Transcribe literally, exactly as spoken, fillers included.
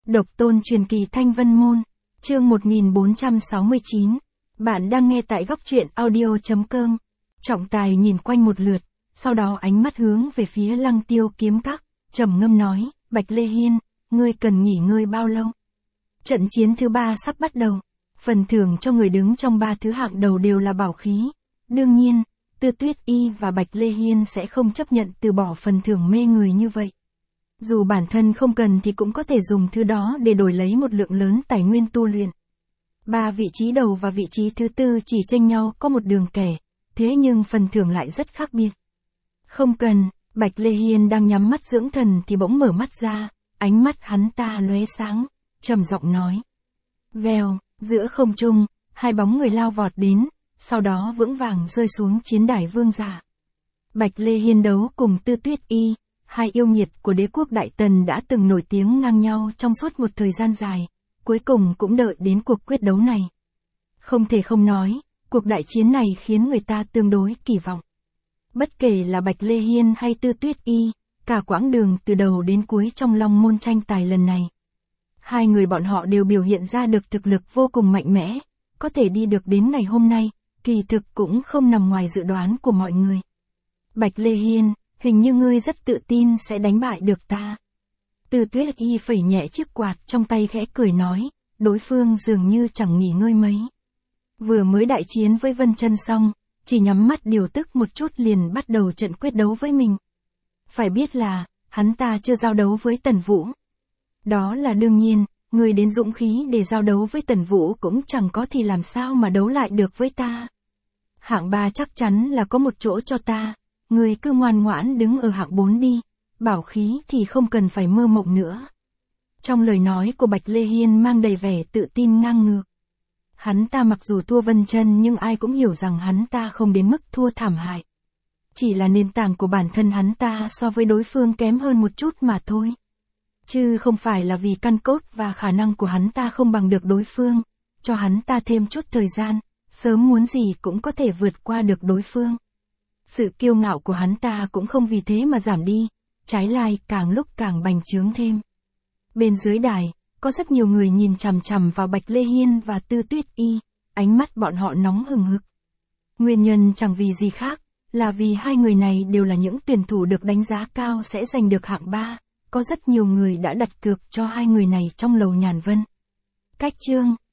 Độc tôn truyền kỳ Thanh Vân Môn, chương một nghìn bốn trăm sáu mươi chín. Bạn đang nghe tại góc truyện audio.com. Trọng Tài nhìn quanh một lượt, sau đó ánh mắt hướng về phía Lăng Tiêu kiếm các, trầm ngâm nói, Bạch Lê Hiên, ngươi cần nghỉ ngơi bao lâu? Trận chiến thứ ba sắp bắt đầu, phần thưởng cho người đứng trong ba thứ hạng đầu đều là bảo khí. Đương nhiên, Tư Tuyết Y và Bạch Lê Hiên sẽ không chấp nhận từ bỏ phần thưởng mê người như vậy. Dù bản thân không cần thì cũng có thể dùng thứ đó để đổi lấy một lượng lớn tài nguyên tu luyện. Ba vị trí đầu và vị trí thứ tư chỉ chênh nhau có một đường kẻ, thế nhưng phần thưởng lại rất khác biệt. Không cần, Bạch Lê Hiên đang nhắm mắt dưỡng thần thì bỗng mở mắt ra, ánh mắt hắn ta lóe sáng, trầm giọng nói. Vèo, giữa không trung, hai bóng người lao vọt đến, sau đó vững vàng rơi xuống chiến đài vương giả. Bạch Lê Hiên đấu cùng Tư Tuyết Y, hai yêu nghiệt của đế quốc Đại Tần đã từng nổi tiếng ngang nhau trong suốt một thời gian dài, cuối cùng cũng đợi đến cuộc quyết đấu này. Không thể không nói, cuộc đại chiến này khiến người ta tương đối kỳ vọng. Bất kể là Bạch Lê Hiên hay Tư Tuyết Y, cả quãng đường từ đầu đến cuối trong Long Môn tranh tài lần này, hai người bọn họ đều biểu hiện ra được thực lực vô cùng mạnh mẽ, có thể đi được đến ngày hôm nay, kỳ thực cũng không nằm ngoài dự đoán của mọi người. Bạch Lê Hiên, hình như ngươi rất tự tin sẽ đánh bại được ta. Tư Tuyết Y phẩy nhẹ chiếc quạt trong tay khẽ cười nói, đối phương dường như chẳng nghỉ ngơi mấy. Vừa mới đại chiến với Vân Chân xong, chỉ nhắm mắt điều tức một chút liền bắt đầu trận quyết đấu với mình. Phải biết là, hắn ta chưa giao đấu với Tần Vũ. Đó là đương nhiên, người đến dũng khí để giao đấu với Tần Vũ cũng chẳng có thì làm sao mà đấu lại được với ta. Hạng ba chắc chắn là có một chỗ cho ta. Người cứ ngoan ngoãn đứng ở hạng bốn đi, bảo khí thì không cần phải mơ mộng nữa. Trong lời nói của Bạch Lê Hiên mang đầy vẻ tự tin ngang ngược. Hắn ta mặc dù thua Vân Chân nhưng ai cũng hiểu rằng hắn ta không đến mức thua thảm hại. Chỉ là nền tảng của bản thân hắn ta so với đối phương kém hơn một chút mà thôi. Chứ không phải là vì căn cốt và khả năng của hắn ta không bằng được đối phương, cho hắn ta thêm chút thời gian, sớm muốn gì cũng có thể vượt qua được đối phương. Sự kiêu ngạo của hắn ta cũng không vì thế mà giảm đi, trái lại càng lúc càng bành trướng thêm. Bên dưới đài, có rất nhiều người nhìn chằm chằm vào Bạch Lê Hiên và Tư Tuyết Y, ánh mắt bọn họ nóng hừng hực. Nguyên nhân chẳng vì gì khác, là vì hai người này đều là những tuyển thủ được đánh giá cao sẽ giành được hạng ba, có rất nhiều người đã đặt cược cho hai người này trong lầu Nhàn Vân. Cách chương,